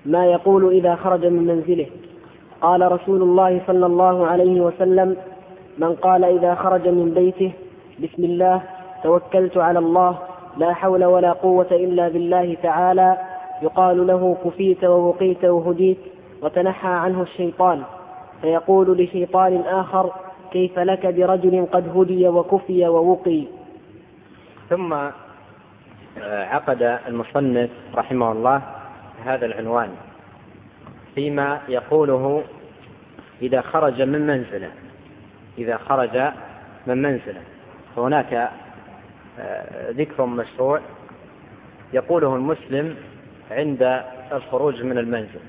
ما يقول إذا خرج من منزله. قال رسول الله صلى الله عليه وسلم: من قال إذا خرج من بيته: بسم الله توكلت على الله لا حول ولا قوة إلا بالله تعالى، يقال له: كفيت ووقيت وهديت وتنحى عنه الشيطان. فيقول لشيطان آخر: كيف لك برجل قد هدي وكفي ووقي. ثم عقد المصنف رحمه الله هذا العنوان فيما يقوله إذا خرج من منزله. إذا خرج من منزله فهناك ذكر مشروع يقوله المسلم عند الخروج من المنزل.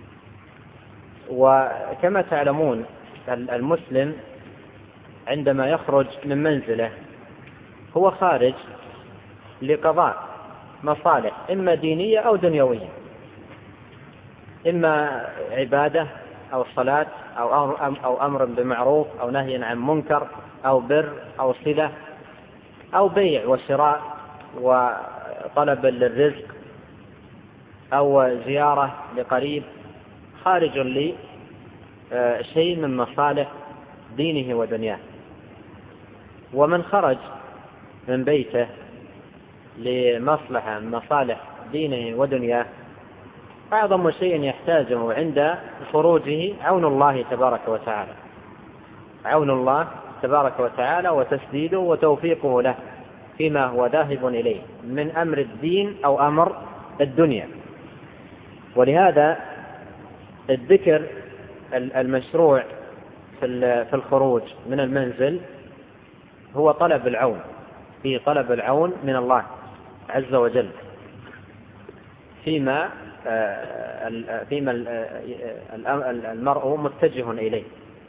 وكما تعلمون المسلم عندما يخرج من منزله هو خارج لقضاء مصالح إما دينية أو دنيوية، إما عبادة أو صلاة أو أمر بمعروف أو نهي عن منكر أو بر أو صلة أو بيع وشراء وطلب للرزق أو زيارة لقريب، خارج لشيء من مصالح دينه ودنياه. ومن خرج من بيته لمصلحة من مصالح دينه ودنياه أعظم شيء يحتاجه عند خروجه عون الله تبارك وتعالى، عون الله تبارك وتعالى وتسديده وتوفيقه له فيما هو ذاهب إليه من أمر الدين أو أمر الدنيا. ولهذا الذكر المشروع في الخروج من المنزل هو طلب العون، في طلب العون من الله عز وجل فيما المرء متجه إليه.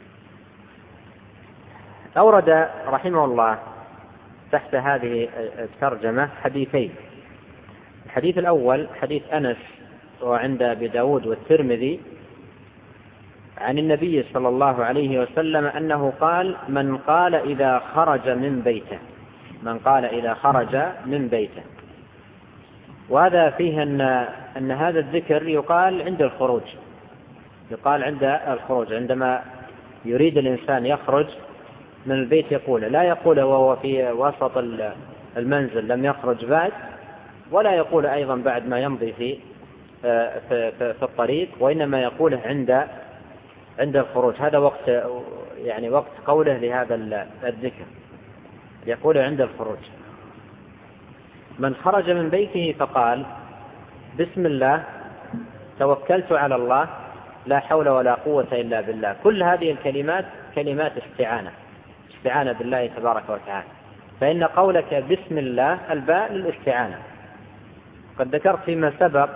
أورد رحمه الله تحت هذه الترجمة حديثين. الحديث الأول حديث أنس وعند أبي داود والترمذي عن النبي صلى الله عليه وسلم أنه قال: من قال إذا خرج من بيته، من قال إذا خرج من بيته. وهذا فيه أن هذا الذكر يقال عند الخروج، يقال عند الخروج عندما يريد الإنسان يخرج من البيت يقول، لا يقول وهو في وسط المنزل لم يخرج بعد، ولا يقول أيضا بعد ما يمضي في الطريق، وإنما يقوله عند الخروج. هذا وقت قوله لهذا الذكر يقول عند الخروج: من خرج من بيته فقال: بسم الله توكلت على الله لا حول ولا قوة إلا بالله. كل هذه الكلمات كلمات استعانة بالله تبارك وتعالى، فإن قولك بسم الله الباء للاستعانة. قد ذكرت فيما سبق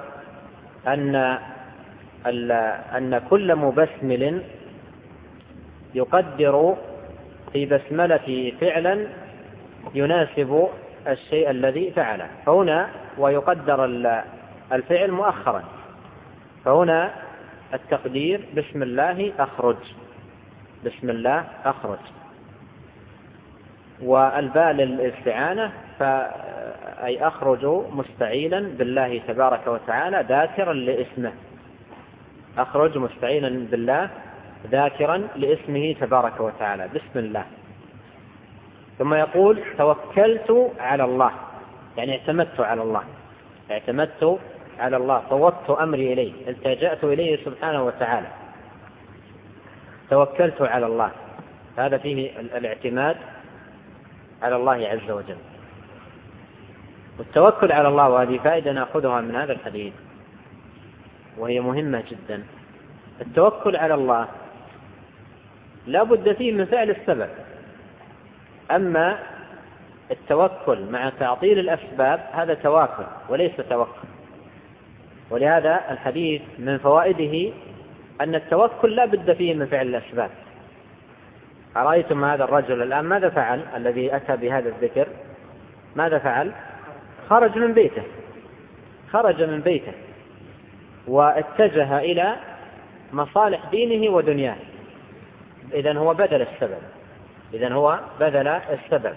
أن كل مبسمل يقدر في بسملته فعلا يناسب الشيء الذي فعله، فهنا ويقدر الفعل مؤخرا، فهنا التقدير بسم الله أخرج، بسم الله أخرج. والباء للاستعانة أي أخرج مستعينا بالله تبارك وتعالى ذاكرا لاسمه، أخرج مستعينا بالله ذاكرا لاسمه تبارك وتعالى، بسم الله. ثم يقول توكلت على الله، يعني اعتمدت على الله، اعتمدت على الله، فوضت أمري إليه، التجأت إليه سبحانه وتعالى، توكلت على الله. هذا فيه الاعتماد على الله عز وجل. والتوكل على الله، وهذه فائدة نأخذها من هذا الحديث وهي مهمة جدا. التوكل على الله لا بد فيه من فعل السبب، أما التوكل مع تعطيل الأسباب هذا تواكل وليس توكل. ولهذا الحديث من فوائده أن التوكل لا بد فيه من فعل الأسباب. أرأيتم هذا الرجل الآن ماذا فعل؟ الذي أتى بهذا الذكر ماذا فعل؟ خرج من بيته، خرج من بيته واتجه إلى مصالح دينه ودنياه. إذن هو بذل السبب، إذن هو بذل السبب.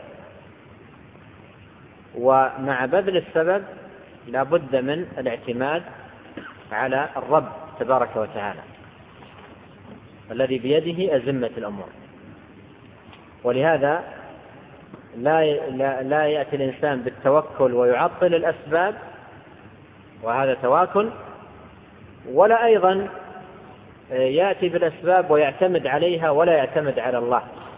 ومع بذل السبب لا بد من الاعتماد على الرب تبارك وتعالى الذي بيده أزمة الأمور. ولهذا لا يأتي الإنسان بالتوكل ويعطل الأسباب، وهذا تواكل، ولا أيضا يأتي بالأسباب ويعتمد عليها ولا يعتمد على الله،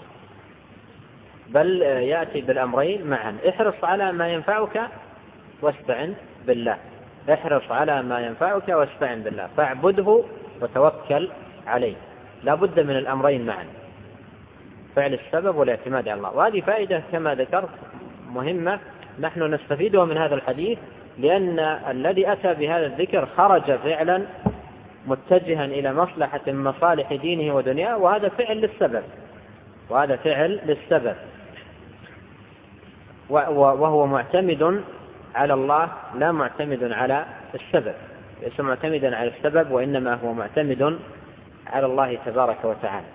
بل يأتي بالأمرين معا. احرص على ما ينفعك واستعن بالله، احرص على ما ينفعك واستعن بالله، فاعبده وتوكل عليه. لا بد من الأمرين معا، فعل السبب والاعتماد على الله. وهذه فائدة كما ذكرت مهمة نحن نستفيدها من هذا الحديث، لأن الذي أتى بهذا الذكر خرج فعلا متجها إلى مصلحة من مصالح دينه ودنياه، وهذا فعل للسبب، وهذا فعل للسبب، وهو معتمد على الله لا معتمد على السبب، ليس معتمدا على السبب وإنما هو معتمد على الله تبارك وتعالى.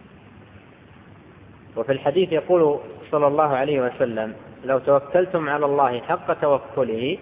وفي الحديث يقول صلى الله عليه وسلم: لو توكلتم على الله حق توكله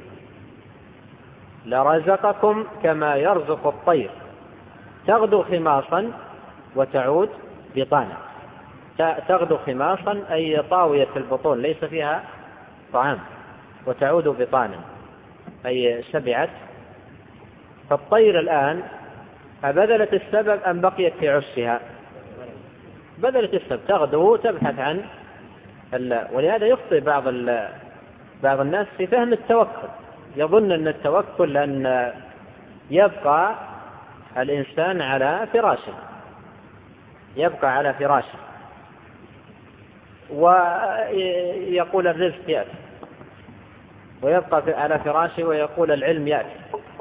لرزقكم كما يرزق الطير تغدو خماصا وتعود بطانا. تغدو خماصا أي طاوية البطون ليس فيها طعام، وتعود بطانا أي شبعت. فالطير الآن أبذلت السبب أم بقيت في عشها؟ بذلت السبب، تغدو تبحث عن ولهذا يخطئ بعض الناس في فهم التوكل، يظن أن التوكل أن يبقى الإنسان على فراشه، يبقى على فراشه ويقول الرزق يأتي، ويبقى على فراشه ويقول العلم يأتي،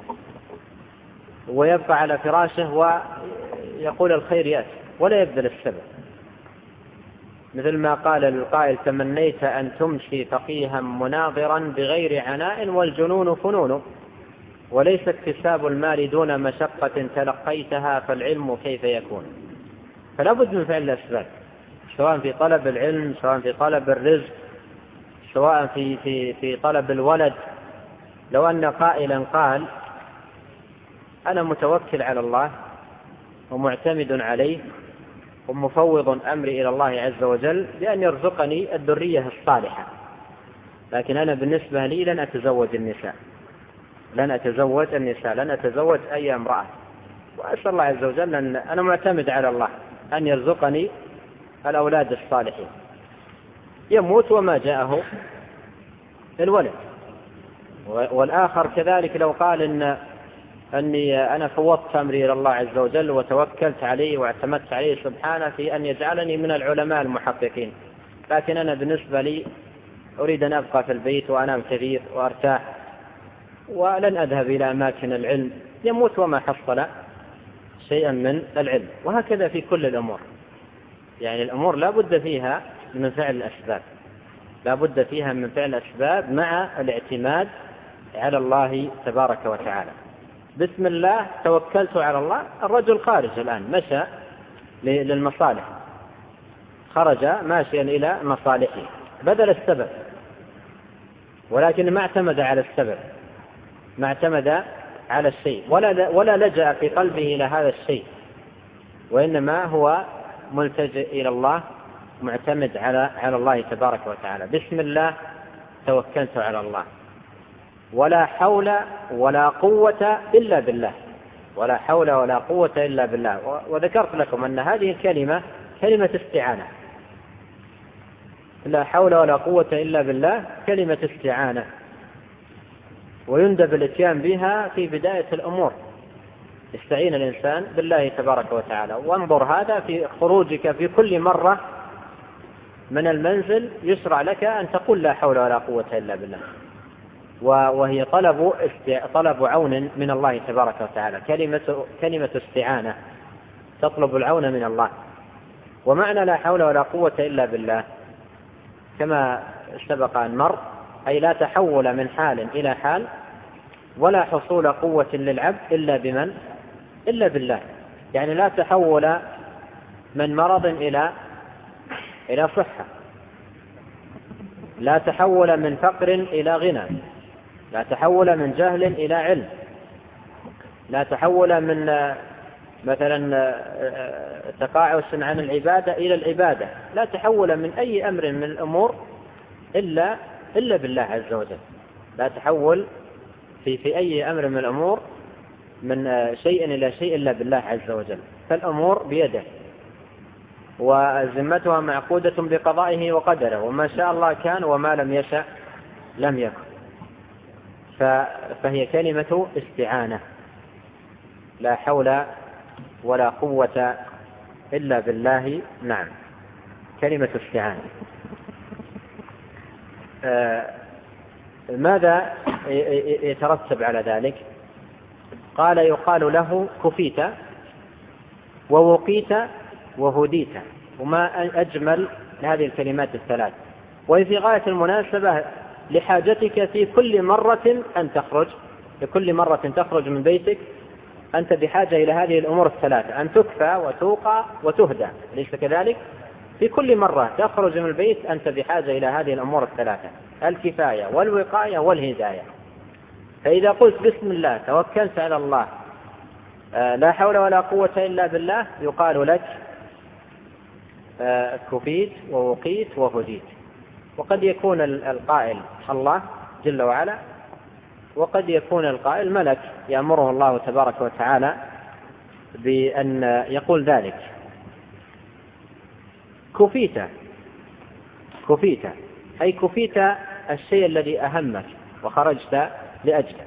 ويبقى على فراشه ويقول الخير يأتي، ولا يبذل السبب. مثل ما قال القائل: تمنيت أن تمشي فقيها مناظرا بغير عناء والجنون فنون، وليس اكتساب المال دون مشقة تلقيتها فالعلم كيف يكون. فلا بد من فعل الأسباب، سواء في طلب العلم، سواء في طلب الرزق، سواء في طلب الولد. لو أن قائلا قال: أنا متوكل على الله ومعتمد عليه ومفوض أمري إلى الله عز وجل بأن يرزقني الذرية الصالحة، لكن أنا بالنسبة لي لن أتزوج النساء، لن أتزوج أي امرأة، وأسأل الله عز وجل أن أنا معتمد على الله أن يرزقني الأولاد الصالحين. يموت وما جاءه الولد. والآخر كذلك لو قال أني أنا فوضت أمري إلى الله عز وجل وتوكلت عليه واعتمدت عليه سبحانه في أن يجعلني من العلماء المحققين، لكن أنا بالنسبة لي أريد أن أبقى في البيت وأنام كثير وأرتاح ولن أذهب إلى أماكن العلم، يموت وما حصل شيئا من العلم. وهكذا في كل الأمور، يعني الأمور لا بد فيها من فعل الأسباب، لا بد فيها من فعل الأسباب مع الاعتماد على الله تبارك وتعالى. بسم الله توكلت على الله. الرجل خارج الآن مشى للمصالح، خرج ماشيا إلى مصالحه، بذل السبب، ولكن ما اعتمد على السبب، ما اعتمد على الشيء، ولا لجأ في قلبه إلى هذا الشيء، وإنما هو ملتجئ إلى الله، معتمد على الله تبارك وتعالى. بسم الله توكلت على الله، ولا حول ولا قوة إلا بالله، ولا حول ولا قوة إلا بالله. وذكرت لكم أن هذه الكلمة كلمة استعانة، لا حول ولا قوة إلا بالله كلمة استعانة، ويندب الاتيان بها في بداية الأمور. يستعين الإنسان بالله تبارك وتعالى. وانظر هذا في خروجك في كل مرة من المنزل يشرع لك أن تقول لا حول ولا قوة إلا بالله، وهي طلب عون من الله تبارك وتعالى، كلمة استعانة، تطلب العون من الله. ومعنى لا حول ولا قوة إلا بالله كما سبق أن مر، أي لا تحول من حال إلى حال، ولا حصول قوة للعبد إلا بالله. يعني لا تحول من مرض إلى صحة، لا تحول من فقر إلى غنى، لا تحول من جهل إلى علم، لا تحول من مثلا تقاعس عن العبادة إلى العبادة، لا تحول من أي أمر من الأمور إلا بالله عز وجل، لا تحول في أي أمر من الأمور من شيء إلى شيء إلا بالله عز وجل، فالأمور بيده وذمتها معقودة بقضائه وقدره، وما شاء الله كان وما لم يشأ لم يكن. فهي كلمة استعانة، لا حول ولا قوة إلا بالله. نعم، كلمة استعانة. ماذا يترتب على ذلك؟ قال يقال له كفيت ووقيت وهديت، وما أجمل هذه الكلمات الثلاث، وهي في غاية المناسبة لحاجتك في كل مرة أن تخرج، لكل مرة تخرج من بيتك أنت بحاجة إلى هذه الأمور الثلاثة، أن تكفى وتوقى وتهدى، ليس كذلك؟ في كل مرة تخرج من البيت أنت بحاجة إلى هذه الأمور الثلاثة، الكفاية والوقاية والهداية. فإذا قلت بسم الله توكلت على الله لا حول ولا قوة إلا بالله، يقال لك كفيت ووقيت وهديت. وقد يكون القائل الله جل وعلا، وقد يكون القائل ملك يأمره الله تبارك وتعالى بأن يقول ذلك. كفيت أي كفيت الشيء الذي أهمك وخرجت لأجله.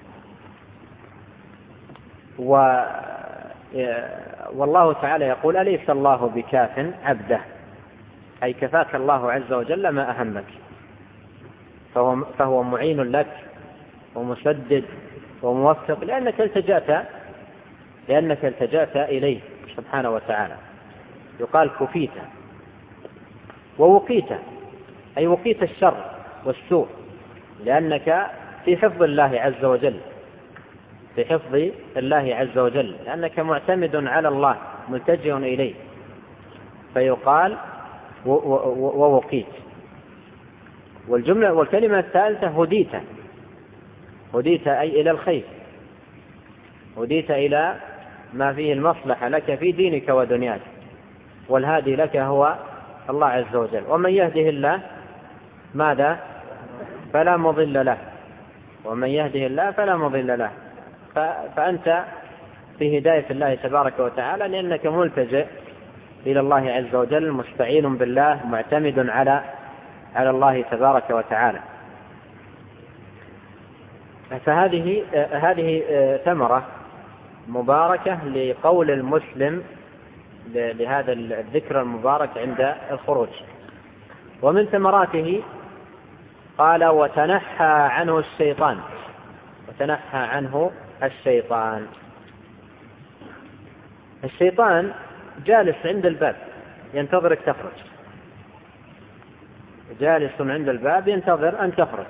والله تعالى يقول أليس الله بكاف عبده، أي كفاك الله عز وجل ما أهمك، فهو معين لك ومسدد وموفق لأنك التجأت إليه سبحانه وتعالى. يقال كفيت. ووقيت أي وقيت الشر والسوء، لأنك في حفظ الله عز وجل، في حفظ الله عز وجل، لأنك معتمد على الله ملتجئ إليه، فيقال ووقيت. والكلمة الثالثة هديت أي إلى الخير، هديت إلى ما فيه المصلحة لك في دينك ودنياك، والهادي لك هو الله عز وجل. ومن يهده الله ماذا؟ فلا مضل له، ومن يهده الله فلا مضل له. فأنت في هداية الله تبارك وتعالى، لأنك ملتجئ إلى الله عز وجل، مستعين بالله، معتمد على الله تبارك وتعالى. فهذه ثمرة مباركة لقول المسلم لهذا الذكر المبارك عند الخروج. ومن ثمراته قال وتنحى عنه الشيطان، وتنحى عنه الشيطان. الشيطان جالس عند الباب ينتظرك تخرج، جالس عند الباب ينتظر أن تخرج.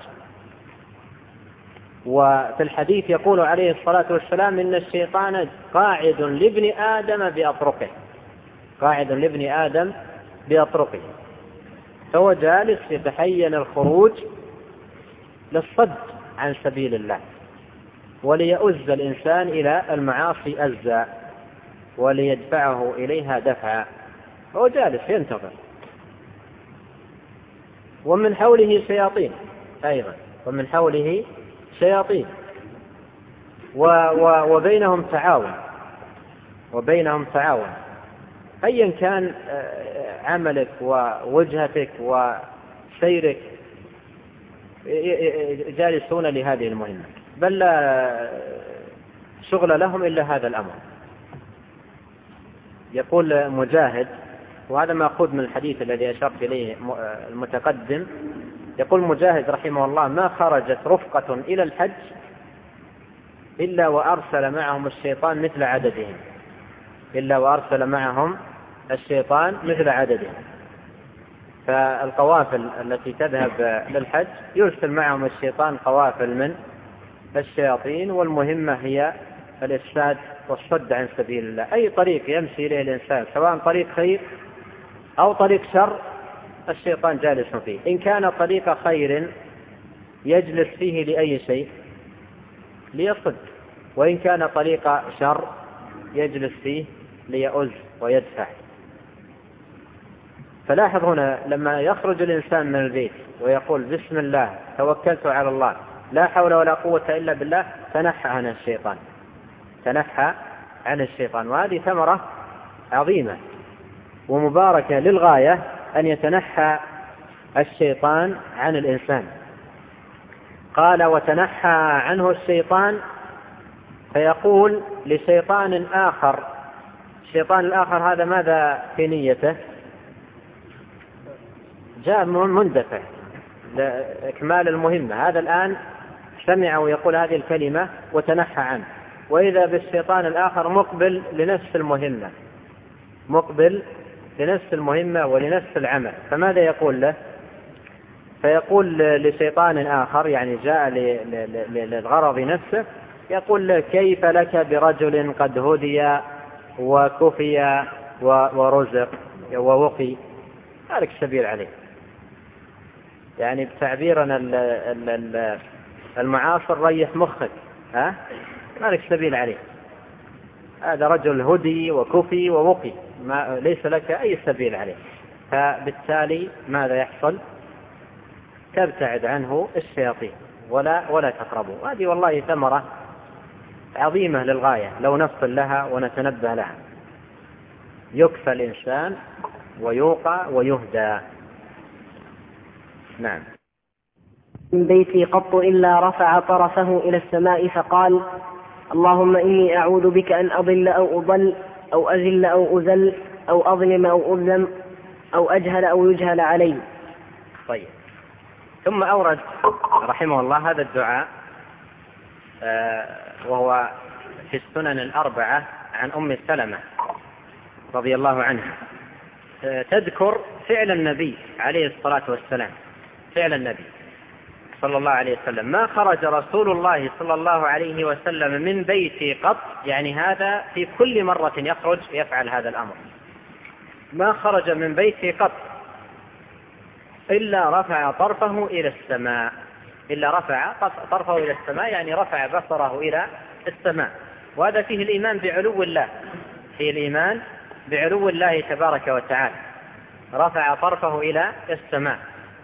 وفي الحديث يقول عليه الصلاة والسلام إن الشيطان قاعد لابن آدم بأطرقه، قاعد لابن آدم بأطرقه، فهو جالس يتحين الخروج للصد عن سبيل الله، وليؤز الإنسان إلى المعاصي أزا، وليدفعه إليها دفعا، هو جالس ينتظر. ومن حوله شياطين أيضا، ومن حوله شياطين، وبينهم تعاون، أيا كان عملك ووجهتك وسيرك جالسون لهذه المهمة، بل لا شغل لهم إلا هذا الأمر. يقول مجاهد، وهذا مأخوذ من الحديث الذي أشرت إليه المتقدم، يقول مجاهد رحمه الله ما خرجت رفقة إلى الحج إلا وأرسل معهم الشيطان مثل عددهم، إلا وأرسل معهم الشيطان مثل عددهم. فالقوافل التي تذهب للحج يرسل معهم الشيطان قوافل من الشياطين، والمهمة هي الإفساد والصد عن سبيل الله. أي طريق يمشي إليه الإنسان سواء طريق خير أو طريق شر الشيطان جالس فيه. إن كان طريق خير يجلس فيه لأي شيء؟ ليصد وإن كان طريق شر يجلس فيه ليؤز ويدفع. فلاحظ هنا لما يخرج الإنسان من البيت ويقول بسم الله توكلت على الله لا حول ولا قوة إلا بالله، تنحى عن الشيطان، تنحى عن الشيطان. وهذه ثمرة عظيمة ومباركة للغاية أن يتنحى الشيطان عن الإنسان. قال وتنحى عنه الشيطان فيقول لشيطان آخر. الشيطان الآخر هذا ماذا في نيته؟ جاء مندفع لإكمال المهمة، هذا الآن سمع ويقول هذه الكلمة وتنحى عنه، وإذا بالشيطان الآخر مقبل لنفس المهمة، مقبل لنفس المهمة ولنفس العمل، فماذا يقول له؟ فيقول لشيطان آخر يعني جاء للغرض نفسه، يقول له كيف لك برجل قد هدي وكفي ورزق ووقي، مالك سبيل عليه. يعني بتعبيرنا المعاصر ريح مخك، مالك سبيل عليه، هذا رجل هدي وكفي ووقي، ليس لك أي سبيل عليه. فبالتالي ماذا يحصل؟ تبتعد عنه الشياطين ولا تقربوا. هذه والله ثمرة عظيمة للغاية لو نفصل لها ونتنبه لها. يكفى الإنسان ويوقى ويهدى. نعم. من بيتي قط إلا رفع طرفه إلى السماء فقال اللهم إني أعوذ بك أن أضل أو أضل أو أذل أو أذل أو أظلم أو أظلم أو أجهل أو يجهل علي. طيب، ثم أورد رحمه الله هذا الدعاء وهو في السنن الأربعة عن أم سلمة رضي الله عنها، تذكر فعل النبي عليه الصلاة والسلام، فعل النبي صلى الله عليه وسلم. ما خرج رسول الله صلى الله عليه وسلم من بيتي قط، يعني هذا في كل مرة يخرج يفعل هذا الأمر. ما خرج من بيتي قط إلا رفع طرفه إلى السماء، إلا رفع طرفه إلى السماء يعني رفع بصره إلى السماء. وهذا فيه الإيمان بعلو الله، فيه الإيمان بعلو الله تبارك وتعالى. رفع طرفه إلى السماء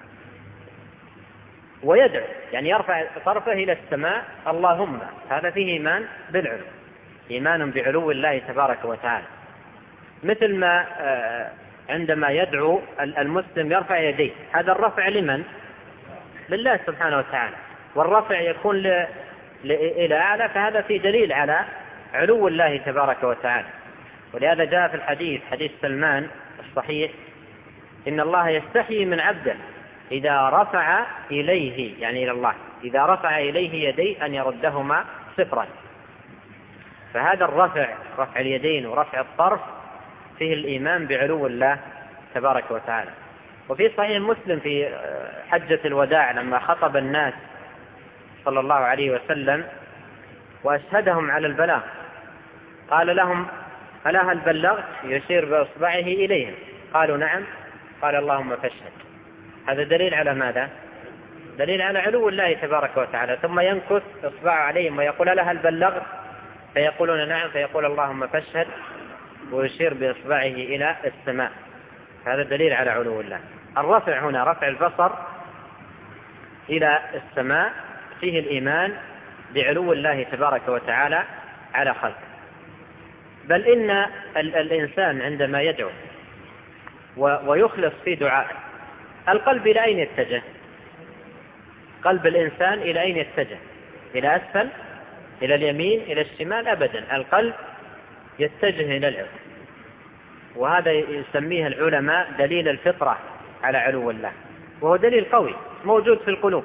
ويدعو، يعني يرفع طرفه إلى السماء اللهم، هذا فيه إيمان بالعلو، إيمان بعلو الله تبارك وتعالى. مثل ما عندما يدعو المسلم يرفع يديه، هذا الرفع لمن؟ لله سبحانه وتعالى، والرفع يكون إلى أعلى، فهذا فيه دليل على علو الله تبارك وتعالى. ولهذا جاء في الحديث، حديث سلمان الصحيح، إن الله يستحيي من عبده إذا رفع إليه، يعني إلى الله، إذا رفع إليه يديه أن يردهما صفرا. فهذا الرفع، رفع اليدين ورفع الطرف، فيه الإيمان بعلو الله تبارك وتعالى. وفي صحيح مسلم في حجة الوداع لما خطب الناس صلى الله عليه وسلم وأشهدهم على البلاغ، قال لهم ألا هل بلغت؟ يشير بإصبعه إليهم، قالوا نعم، قال اللهم فاشهد. هذا دليل على ماذا؟ دليل على علو الله تبارك وتعالى. ثم ينكث إصبعه عليهم ويقول ألا هل بلغت؟ فيقولون نعم، فيقول اللهم فاشهد، ويشير بإصبعه إلى السماء. هذا دليل على علو الله. الرفع هنا رفع البصر إلى السماء فيه الإيمان بعلو الله تبارك وتعالى على خلقه. بل إن الإنسان عندما يدعو ويخلص في دعائه، القلب إلى أين يتجه؟ قلب الإنسان إلى أين يتجه؟ إلى أسفل؟ إلى اليمين؟ إلى الشمال؟ أبدا، القلب يتجه إلى العلو. وهذا يسميه العلماء دليل الفطرة على علو الله، وهو دليل قوي موجود في القلوب،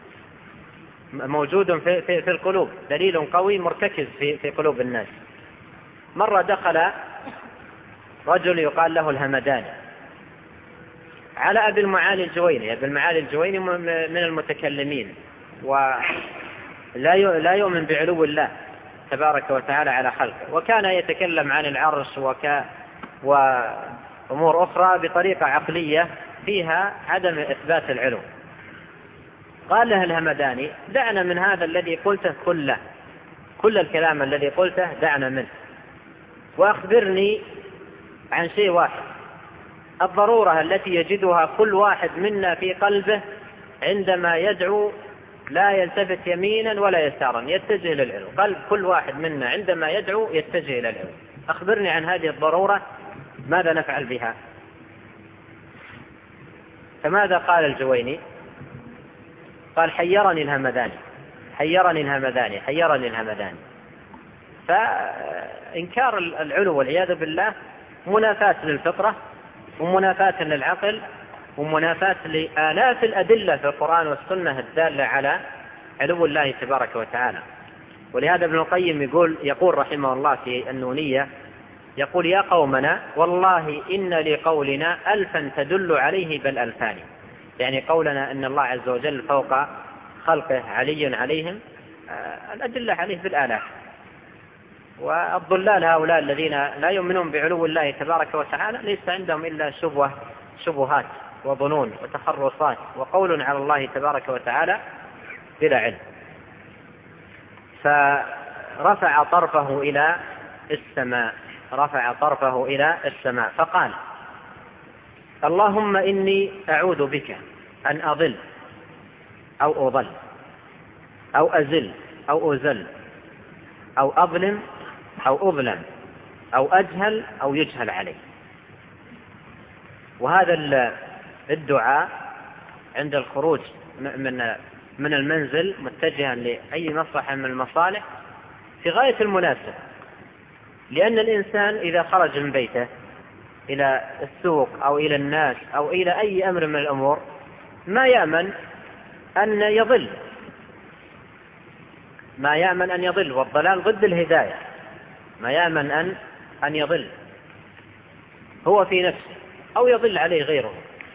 موجود في القلوب، دليل قوي مرتكز في قلوب الناس. مرة دخل رجل يقال له الهمداني على أبي المعالي الجويني. أبي المعالي الجويني من المتكلمين ولا يؤمن بعلو الله تبارك وتعالى على خلقه، وكان يتكلم عن العرش وأمور أخرى بطريقة عقلية فيها عدم إثبات العلو. قال له الهمداني دعنا من هذا الذي قلته كله، كل الكلام الذي قلته دعنا منه، وأخبرني عن شيء واحد، الضرورة التي يجدها كل واحد منا في قلبه عندما يدعو لا يلتفت يمينا ولا يسارا، يتجه إلى العلو. قلب كل واحد منا عندما يدعو يتجه إلى العلو. أخبرني عن هذه الضرورة، ماذا نفعل بها؟ فماذا قال الجويني؟ قال حيرني الهمداني، حيرني الهمداني، حيرني الهمداني. فإنكار العلو والعياذ بالله منافاة للفطرة، ومنافاة للعقل، ومنافاة لآلاف الأدلة في القرآن والسنة الدالة على علو الله تبارك وتعالى. ولهذا ابن القيم يقول رحمه الله في النونية، يقول يا قومنا والله إن لقولنا ألفا تدل عليه بل ألفان. يعني قولنا أن الله عز وجل فوق خلقه علي عليهم، الأدلة عليه بالآلاف. والضلال هؤلاء الذين لا يؤمنون بعلو الله تبارك وتعالى ليس عندهم إلا شبهات وظنون وتخرصات وقول على الله تبارك وتعالى بلا علم. فرفع طرفه إلى السماء، رفع طرفه إلى السماء فقال اللهم إني أعوذ بك أن أضل أو أضل أو أزل أو أزل أو أظلم أو أظلم أو أجهل أو يجهل علي. وهذا الدعاء عند الخروج من المنزل متجها لأي مصلحة من المصالح في غاية المناسبة، لأن الإنسان إذا خرج من بيته إلى السوق أو إلى الناس أو إلى أي أمر من الأمور ما يأمن أن يضل، ما يأمن أن يضل، والضلال ضد الهداية. ما يأمن أن يضل هو في نفسه أو يضل عليه غيره،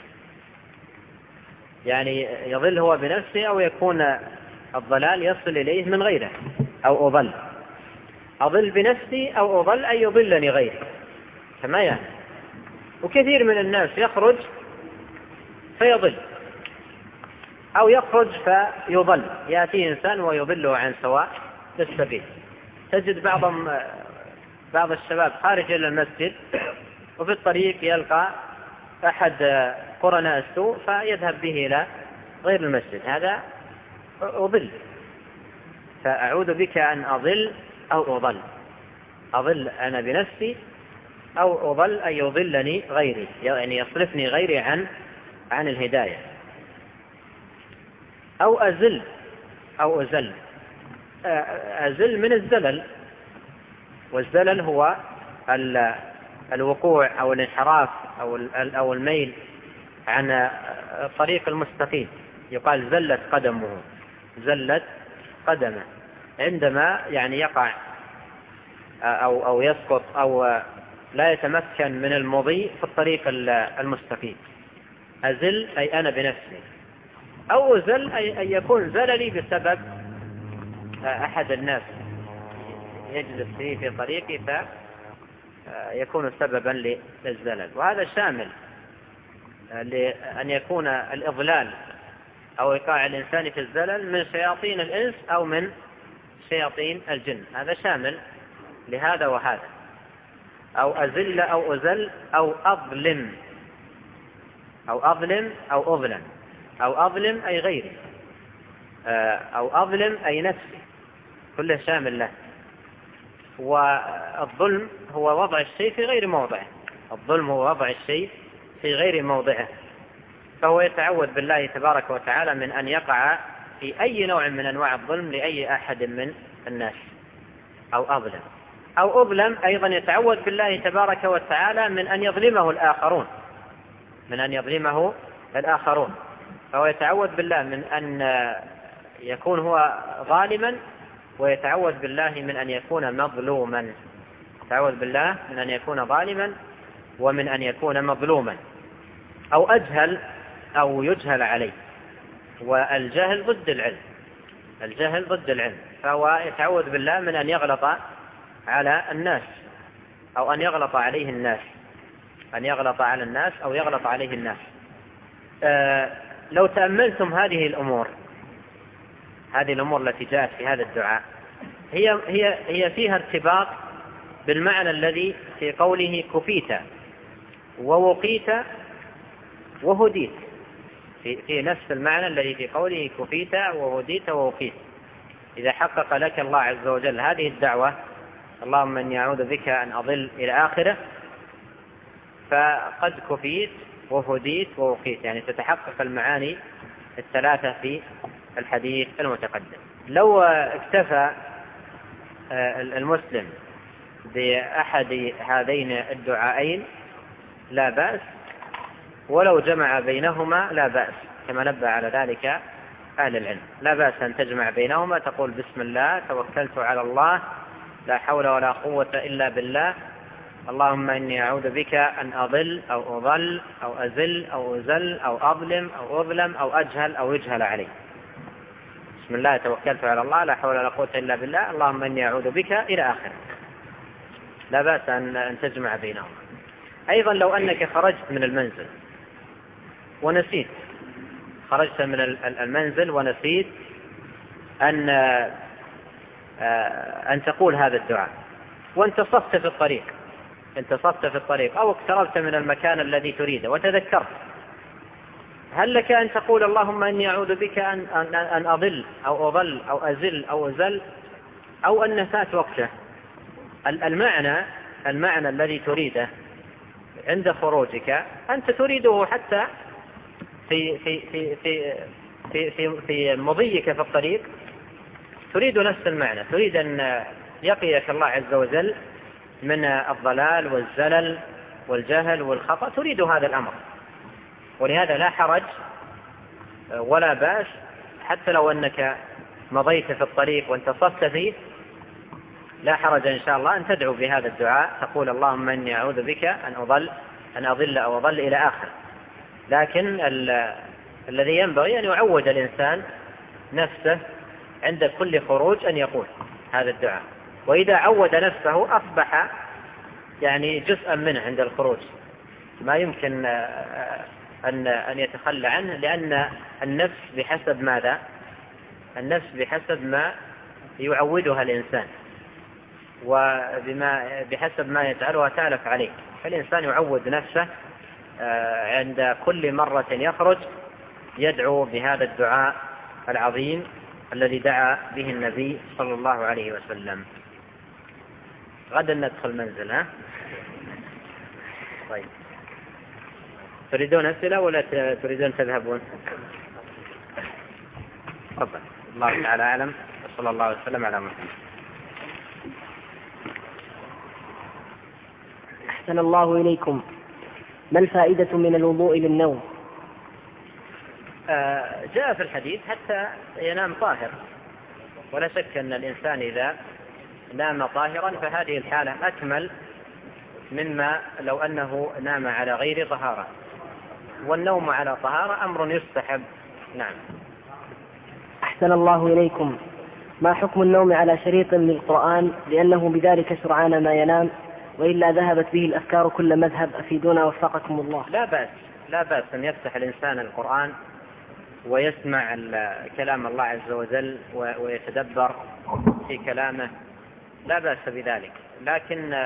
يعني يضل هو بنفسه أو يكون الضلال يصل إليه من غيره. أو أضل بنفسي أو أضل أن يضلني غيري، فما يعني. وكثير من الناس يخرج فيضل أو يخرج فيضل، يأتي إنسان ويضله عن سواء السبيل. تجد بعض الشباب خارج إلى المسجد وفي الطريق يلقى أحد قرناء السوء فيذهب به إلى غير المسجد، هذا أضل. فأعوذ بك أن أضل أو أضل، أضل أنا بنفسي أو أضل أن يضلني غيري، يعني يصرفني غيري عن الهداية. أو أزل أو أزل، أزل من الزلل، والزلل هو الوقوع أو الانحراف أو الميل عن الطريق المستقيم. يقال زلت قدمه، زلت قدمه، عندما يعني يقع أو يسقط أو لا يتمكن من المضي في الطريق المستقيم. أزل أي أنا بنفسي، أو أزل أي أن يكون زللي بسبب أحد الناس يجلس فيه في طريقي فيكون سببا للزلل. وهذا شامل لأن يكون الإضلال أو إيقاع الإنسان في الزلل من شياطين الإنس أو من شياطين الجن، هذا شامل لهذا وهذا. أو أزل أو أزل أو أظلم، أو أظلم أو أظلم، أو أظلم أي غيري، أو أظلم أي نفسي، كله شامل له. والظلم هو وضع الشيء في غير موضعه، الظلم هو وضع الشيء في غير موضعه. فهو يتعوذ بالله تبارك وتعالى من أن يقع في أي نوع من أنواع الظلم لأي أحد من الناس. أو أظلم أو أظلم أيضا يتعوذ بالله تبارك وتعالى من أن يظلمه الآخرون، من أن يظلمه الآخرون. فهو يتعوذ بالله من أن يكون هو ظالما، ويتعوذ بالله من أن يكون مظلوما. يتعوذ بالله من أن يكون ظالما ومن أن يكون مظلوما. أو أجهل أو يجهل عليه، والجهل ضد العلم، الجهل ضد العلم. فهو يتعوذ بالله من أن يغلط على الناس أو أن يغلط عليه الناس، أن يغلط على الناس أو يغلط عليه الناس. لو تأملتم هذه الأمور التي جاءت في هذا الدعاء هي فيها ارتباط بالمعنى الذي في قوله كفيت ووقيت وهديت، في نفس المعنى الذي في قوله كفيت وهديت ووقيت. إذا حقق لك الله عز وجل هذه الدعوة اللهم إني أعوذ بك أن أضل إلى آخره، فقد كفيت وهديت ووقيت، يعني تتحقق المعاني الثلاثة في الحديث المتقدم. لو اكتفى المسلم بأحد هذين الدعائين لا بأس، ولو جمع بينهما لا بأس، كما نبه على ذلك أهل العلم. لا بأس أن تجمع بينهما، تقول بسم الله توكلت على الله لا حول ولا قوة إلا بالله، اللهم إني أعوذ بك أن أضل أو أضل أو أزل أو أزل أو أظلم أو أظلم أو أجهل أو يجهل علي. بسم الله توكلت على الله لا حول ولا قوة إلا بالله، اللهم إني أعوذ بك إلى آخره. لا بأس أن تجمع بينهما. أيضا لو أنك خرجت من المنزل ونسيت، خرجت من المنزل ونسيت أن تقول هذا الدعاء، وانتصفت في الطريق أو اقتربت من المكان الذي تريده وتذكرت، هل لك أن تقول اللهم إني أعوذ بك أن أضل أو أضل أو أزل أو أزل، أو أن فات وقته؟ المعنى الذي تريده عند خروجك أنت تريده حتى في مضيك في الطريق، تريد نفس المعنى، تريد أن يقيك الله عز وجل من الضلال والزلل والجهل والخطأ، تريد هذا الأمر. ولهذا لا حرج ولا بأس حتى لو أنك مضيت في الطريق وانتصفت فيه، لا حرج إن شاء الله أن تدعو بهذا الدعاء، تقول اللهم إني أعوذ بك أن أضل أو أضل إلى آخر. لكن الذي ينبغي أن يعود الإنسان نفسه عند كل خروج أن يقول هذا الدعاء، وإذا عود نفسه أصبح يعني جزءا منه عند الخروج، ما يمكن أن يتخلى عنه، لأن النفس بحسب ماذا؟ النفس بحسب ما يعودها الإنسان، بحسب ما يجعلها تألف عليه. فالإنسان يعود نفسه عند كل مرة يخرج يدعو بهذا الدعاء العظيم الذي دعا به النبي صلى الله عليه وسلم. غدا ندخل منزل، ها؟ طيب، تريدون أسئلة ولا تريدون تذهبون؟ تفضل. الله تعالى أعلم، وصلى الله وسلم على محمد. أحسن الله إليكم. ما الفائدة من الوضوء للنوم؟ جاء في الحديث حتى ينام طاهر، ولا شك أن الإنسان إذا نام طاهرا فهذه الحالة أكمل مما لو أنه نام على غير طهارة، والنوم على طهارة أمر يستحب. نعم. أحسن الله إليكم. ما حكم النوم على شريط من القرآن لأنه بذلك سرعان ما ينام، وإلا ذهبت به الأفكار كل مذهب؟ أفيدونا وفقكم الله. لا بأس أن يفتح الإنسان القرآن ويسمع كلام الله عز وجل ويتدبر في كلامه، لا بأس بذلك، لكن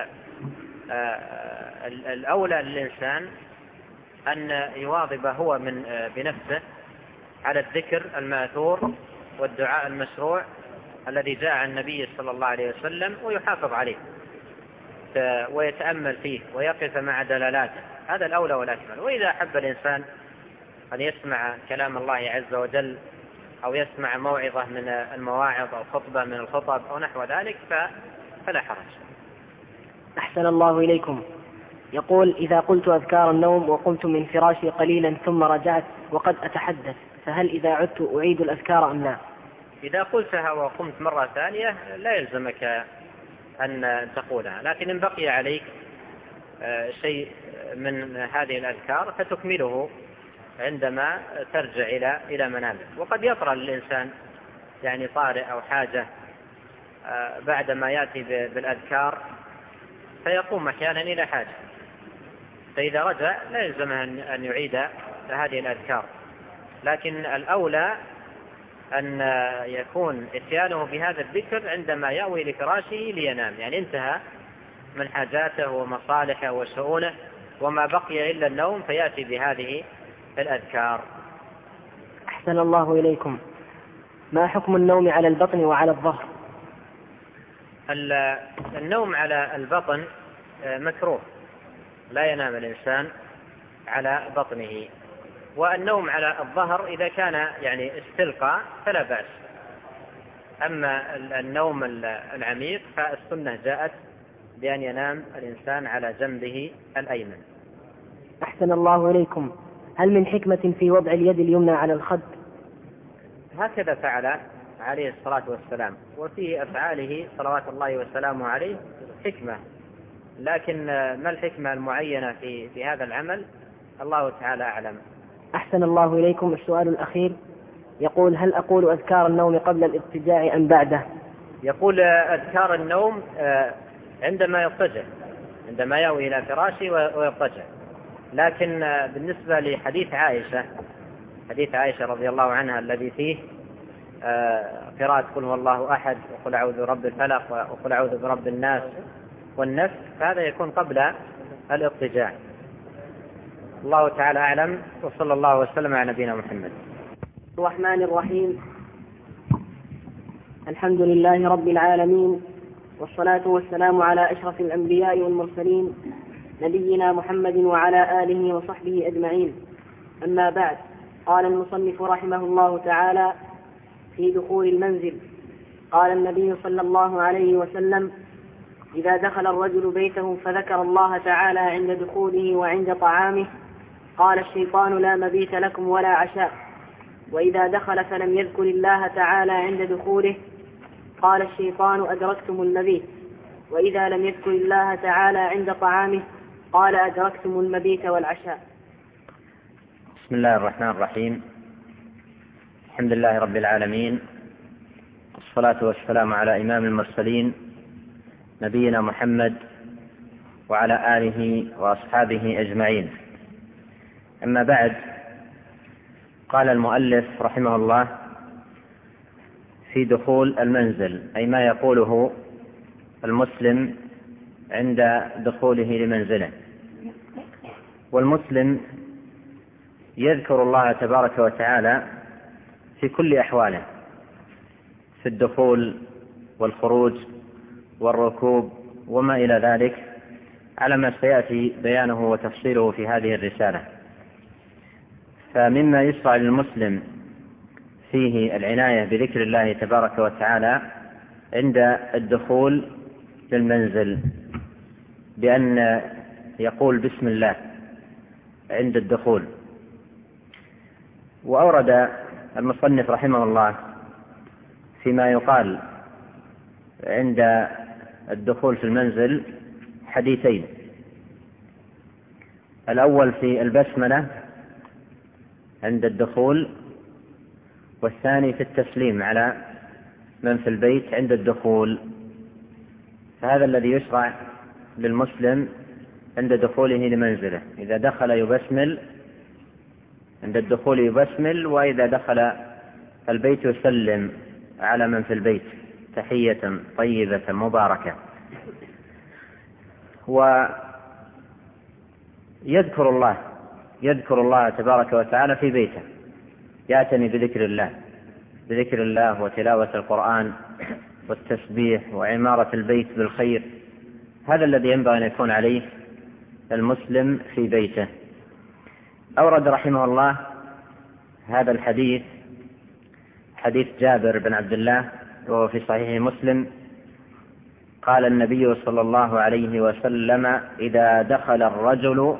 الأولى للإنسان أن يواظب هو بنفسه على الذكر الماثور والدعاء المشروع الذي جاء عن النبي صلى الله عليه وسلم، ويحافظ عليه ويتأمل فيه ويقف مع دلالاته، هذا الأولى والأكمل. وإذا أحب الإنسان أن يسمع كلام الله عز وجل أو يسمع موعظة من المواعظ أو خطبة من الخطب أو نحو ذلك فلا حرج. أحسن الله إليكم. يقول: إذا قلت أذكار النوم وقمت من فراشي قليلا ثم رجعت وقد أتحدث، فهل إذا عدت أعيد الأذكار أم لا؟ إذا قلتها وقمت مرة ثانية لا يلزمك أن تقولها، لكن إن بقي عليك شيء من هذه الأذكار فتكمله عندما ترجع إلى منامك. وقد يطرأ للإنسان يعني طارئ أو حاجة بعدما يأتي بالأذكار فيقوم أحيانا إلى حاجة، فإذا رجع لا يلزمه أن يعيد هذه الأذكار، لكن الأولى أن يكون إتيانه بهذا الذكر عندما يأوي لفراشه لينام، يعني انتهى من حاجاته ومصالحه وشؤونه وما بقي إلا النوم، فيأتي بهذه الأذكار. أحسن الله إليكم. ما حكم النوم على البطن وعلى الظهر؟ النوم على البطن مكروه، لا ينام الإنسان على بطنه، والنوم على الظهر إذا كان يعني استلقى فلا بأس. أما النوم العميق فالسنة جاءت بأن ينام الإنسان على جنبه الأيمن. أحسن الله إليكم. هل من حكمة في وضع اليد اليمنى على الخد؟ هكذا فعل عليه الصلاة والسلام، وفي أفعاله صلوات الله وسلامه عليه حكمة، لكن ما الحكمة المعينة في هذا العمل الله تعالى أعلم. أحسن الله إليكم. السؤال الأخير يقول: هل أقول أذكار النوم قبل الاضطجاع أم بعده؟ يقول أذكار النوم عندما يضطجع، عندما يأوي إلى فراشه ويضطجع، لكن بالنسبة لحديث عائشة رضي الله عنها الذي فيه قراءة قل هو الله أحد وقل أعوذ برب الفلق وقل أعوذ برب الناس والنفس، فهذا يكون قبل الاضطجاع. الله تعالى أعلم، وصلى الله وسلم على نبينا محمد. الرحمن الرحيم. الحمد لله رب العالمين، والصلاة والسلام على أشرف الأنبياء والمرسلين نبينا محمد وعلى آله وصحبه أجمعين. أما بعد، قال المصنف رحمه الله تعالى: في دخول المنزل. قال النبي صلى الله عليه وسلم: إذا دخل الرجل بيته فذكر الله تعالى عند دخوله وعند طعامه قال الشيطان لا مبيت لكم ولا عشاء. وإذا دخل فلم يذكر الله تعالى عند دخوله قال الشيطان أدركتم المبيت. وإذا لم يذكر الله تعالى عند طعامه قال أدركتم المبيت والعشاء. بسم الله الرحمن الرحيم. الحمد لله رب العالمين، والصلاة والسلام على إمام المرسلين نبينا محمد وعلى آله وأصحابه أجمعين. أما بعد، قال المؤلف رحمه الله: في دخول المنزل، أي ما يقوله المسلم عند دخوله لمنزله. والمسلم يذكر الله تبارك وتعالى في كل أحواله، في الدخول والخروج والركوب وما إلى ذلك، على ما سيأتي بيانه وتفصيله في هذه الرسالة. فمما يشرع للمسلم فيه العناية بذكر الله تبارك وتعالى عند الدخول للمنزل، بأن يقول بسم الله عند الدخول. وأورد المصنف رحمه الله فيما يقال عند الدخول في المنزل حديثين: الأول في البسملة عند الدخول، والثاني في التسليم على من في البيت عند الدخول. فهذا الذي يشرع للمسلم عند دخوله لمنزله: إذا دخل يبسمل عند الدخول يبسمل، وإذا دخل البيت يسلم على من في البيت تحية طيبة مباركة. ويذكر الله تبارك وتعالى في بيته، يعتني بذكر الله وتلاوة القرآن والتسبيح وعمارة البيت بالخير. هذا الذي ينبغي أن يكون عليه المسلم في بيته. أورد رحمه الله هذا الحديث، حديث جابر بن عبد الله، وهو في صحيح مسلم: قال النبي صلى الله عليه وسلم: إذا دخل الرجل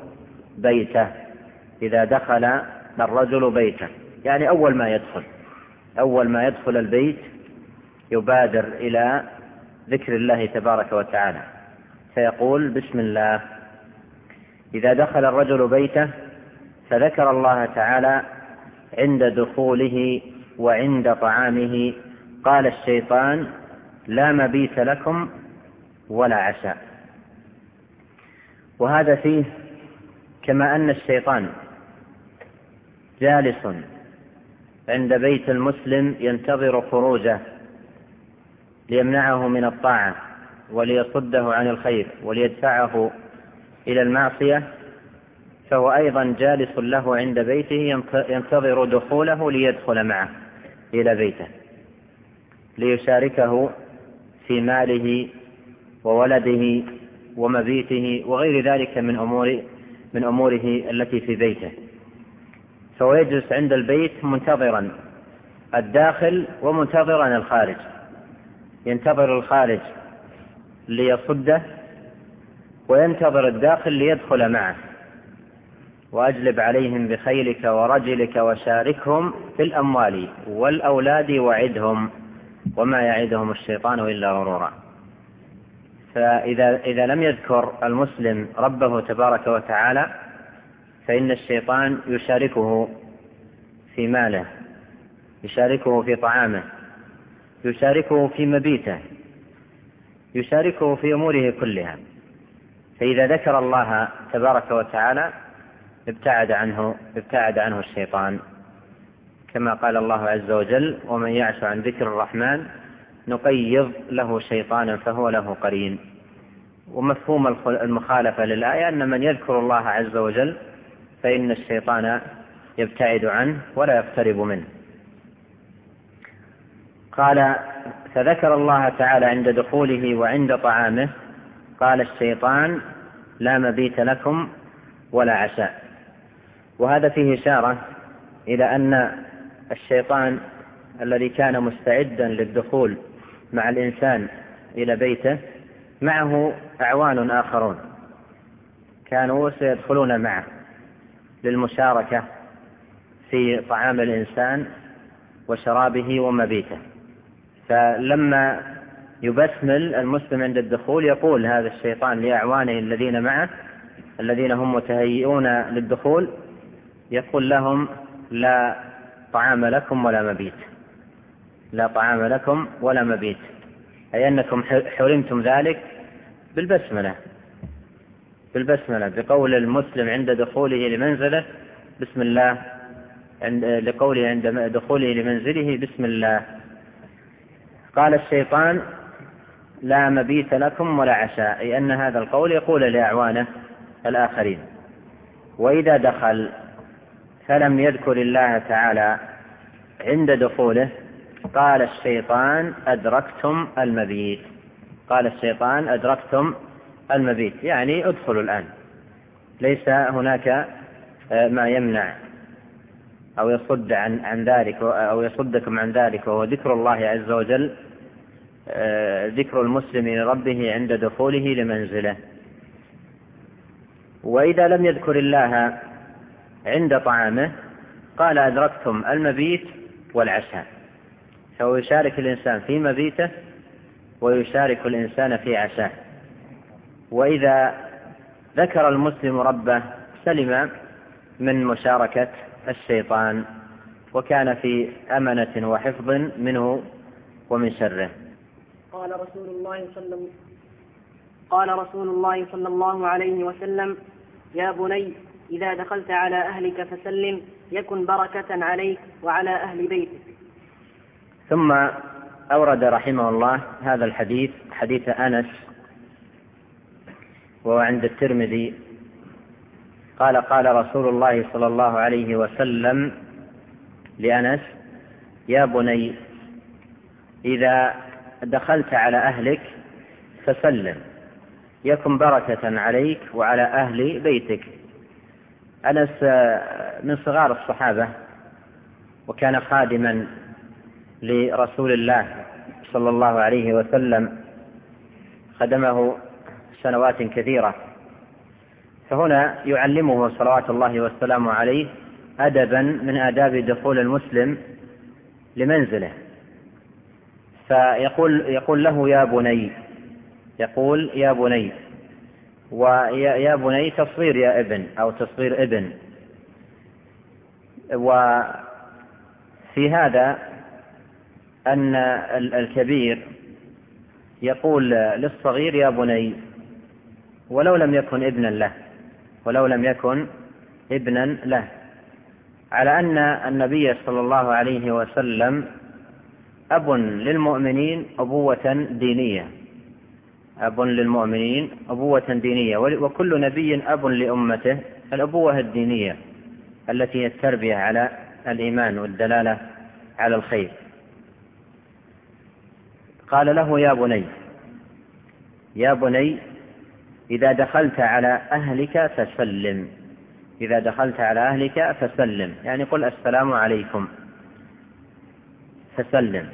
بيته، يعني أول ما يدخل البيت يبادر إلى ذكر الله تبارك وتعالى، فيقول بسم الله. إذا دخل الرجل بيته فذكر الله تعالى عند دخوله وعند طعامه قال الشيطان لا مبيت لكم ولا عشاء. وهذا فيه كما أن الشيطان جالس عند بيت المسلم ينتظر خروجه ليمنعه من الطاعة وليصده عن الخير وليدفعه إلى المعصية، فهو أيضا جالس له عند بيته ينتظر دخوله ليدخل معه إلى بيته ليشاركه في ماله وولده ومبيته وغير ذلك من أموره التي في بيته. فهو يجلس عند البيت منتظرا الداخل ومنتظرا الخارج، ينتظر الخارج ليصده وينتظر الداخل ليدخل معه. وأجلب عليهم بخيلك ورجلك وشاركهم في الأموال والأولاد وعدهم وما يعدهم الشيطان إلا غرورا. فإذا لم يذكر المسلم ربه تبارك وتعالى فإن الشيطان يشاركه في ماله، يشاركه في طعامه، يشاركه في مبيته، يشاركه في أموره كلها. فإذا ذكر الله تبارك وتعالى ابتعد عنه الشيطان، كما قال الله عز وجل: ومن يعش عن ذكر الرحمن نقيض له شيطانا فهو له قرين. ومفهوم المخالفة للآية أن من يذكر الله عز وجل فإن الشيطان يبتعد عنه ولا يقترب منه. قال: فذكر الله تعالى عند دخوله وعند طعامه قال الشيطان: لا مبيت لكم ولا عشاء. وهذا فيه إشارة إلى أن الشيطان الذي كان مستعدا للدخول مع الإنسان إلى بيته معه أعوان آخرون كانوا سيدخلون معه للمشاركة في طعام الإنسان وشرابه ومبيته. فلما يبسمل المسلم عند الدخول يقول هذا الشيطان لأعوانه الذين معه الذين هم متهيئون للدخول، يقول لهم: لا طعام لكم ولا مبيت، لا طعام لكم ولا مبيت، أي أنكم حرمتم ذلك بالبسملة بقول المسلم عند دخوله لمنزله بسم الله، لقوله عند دخوله لمنزله بسم الله. قال الشيطان: لا مبيت لكم ولا عشاء، أي أن هذا القول يقول لأعوانه الآخرين. وإذا دخل فلم يذكر الله تعالى عند دخوله قال الشيطان: أدركتم المبيت. قال الشيطان: أدركتم المبيت، يعني ادخلوا الآن، ليس هناك ما يمنع أو يصد عن ذلك أو يصدكم عن ذلك، وهو ذكر الله عز وجل، ذكر المسلم لربه عند دخوله لمنزله. وإذا لم يذكر الله عند طعامه قال: أدركتم المبيت والعشاء. فهو يشارك الإنسان في مبيته ويشارك الإنسان في عشاه. وإذا ذكر المسلم ربه سلم من مشاركة الشيطان وكان في أمنة وحفظ منه ومن شره. قال رسول الله صلى الله عليه وسلم: يا بني إذا دخلت على أهلك فسلم يكن بركة عليك وعلى أهل بيتك. ثم أورد رحمه الله هذا الحديث، حديث أنس، وهو عند الترمذي، قال: قال رسول الله صلى الله عليه وسلم لأنس: يا بني إذا دخلت على أهلك فسلم يكن بركة عليك وعلى أهل بيتك. أنس من صغار الصحابة وكان خادما لرسول الله صلى الله عليه وسلم، خدمه سنوات كثيرة. فهنا يعلمه صلوات الله والسلام عليه أدبا من آداب دخول المسلم لمنزله، فيقول له يا بني، يقول يا بني، ويا بني تصغير يا ابن أو تصغير ابن. وفي هذا أن الكبير يقول للصغير يا بني ولو لم يكن ابنا له، على أن النبي صلى الله عليه وسلم أب للمؤمنين أبوة دينية، أب للمؤمنين أبوة دينية، وكل نبي أب لأمته الأبوة الدينية التي هي التربية على الإيمان والدلالة على الخير. قال له: يا بني إذا دخلت على أهلك فسلم، إذا دخلت على أهلك فسلم، يعني قل السلام عليكم فسلم.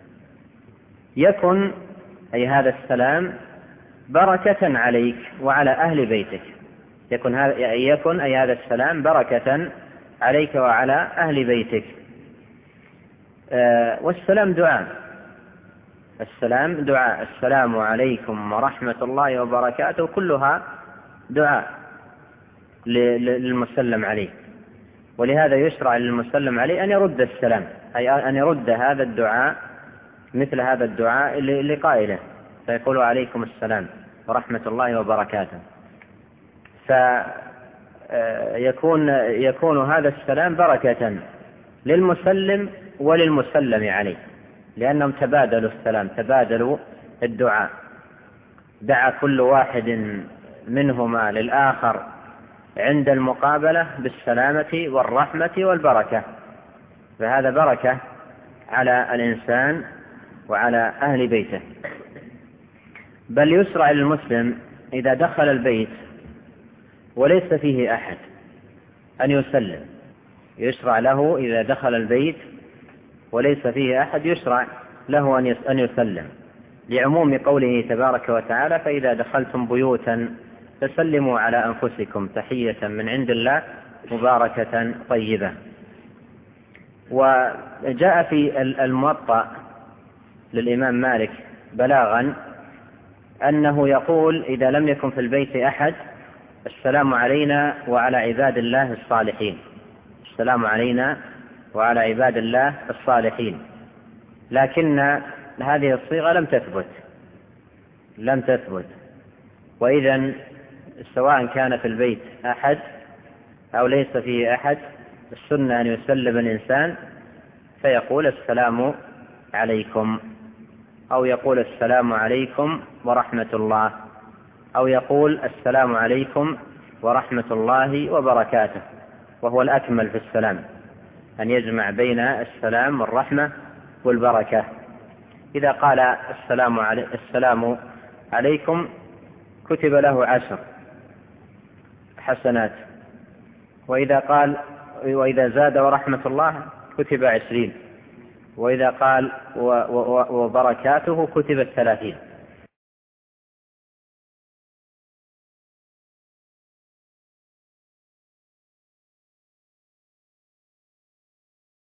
يكن أي هذا السلام بركة عليك وعلى أهل بيتك، يكن أي هذا السلام بركة عليك وعلى أهل بيتك. والسلام دعاء، السلام دعاء، السلام عليكم ورحمة الله وبركاته كلها دعاء للمسلم عليه، ولهذا يشرع للمسلم عليه أن يرد السلام، أي أن يرد هذا الدعاء مثل هذا الدعاء لقائله، فيقول: عليكم السلام ورحمة الله وبركاته. فيكون هذا السلام بركة للمسلم وللمسلم عليه، لأنهم تبادلوا السلام، تبادلوا الدعاء، دعا كل واحد منهما للآخر عند المقابلة بالسلامة والرحمة والبركة، فهذا بركة على الإنسان وعلى أهل بيته. بل يشرع للمسلم إذا دخل البيت وليس فيه أحد أن يسلم، يشرع له إذا دخل البيت وليس فيه أحد يشرع له أن يسلم، لعموم قوله تبارك وتعالى: فإذا دخلتم بيوتا فسلموا على أنفسكم تحية من عند الله مباركة طيبة. وجاء في الموطأ للإمام مالك بلاغا أنه يقول: إذا لم يكن في البيت أحد السلام علينا وعلى عباد الله الصالحين، السلام علينا وعلى عباد الله الصالحين. لكن هذه الصيغة لم تثبت، وإذا سواء كان في البيت أحد أو ليس فيه أحد السنة أن يسلم الإنسان فيقول: السلام عليكم، أو يقول: السلام عليكم ورحمة الله، أو يقول: السلام عليكم ورحمة الله وبركاته، وهو الأكمل في السلام أن يجمع بين السلام والرحمة والبركة. إذا قال السلام عليكم كتب له 10 حسنات، وإذا زاد ورحمة الله كتب 20، وإذا قال وبركاته كتبت 30.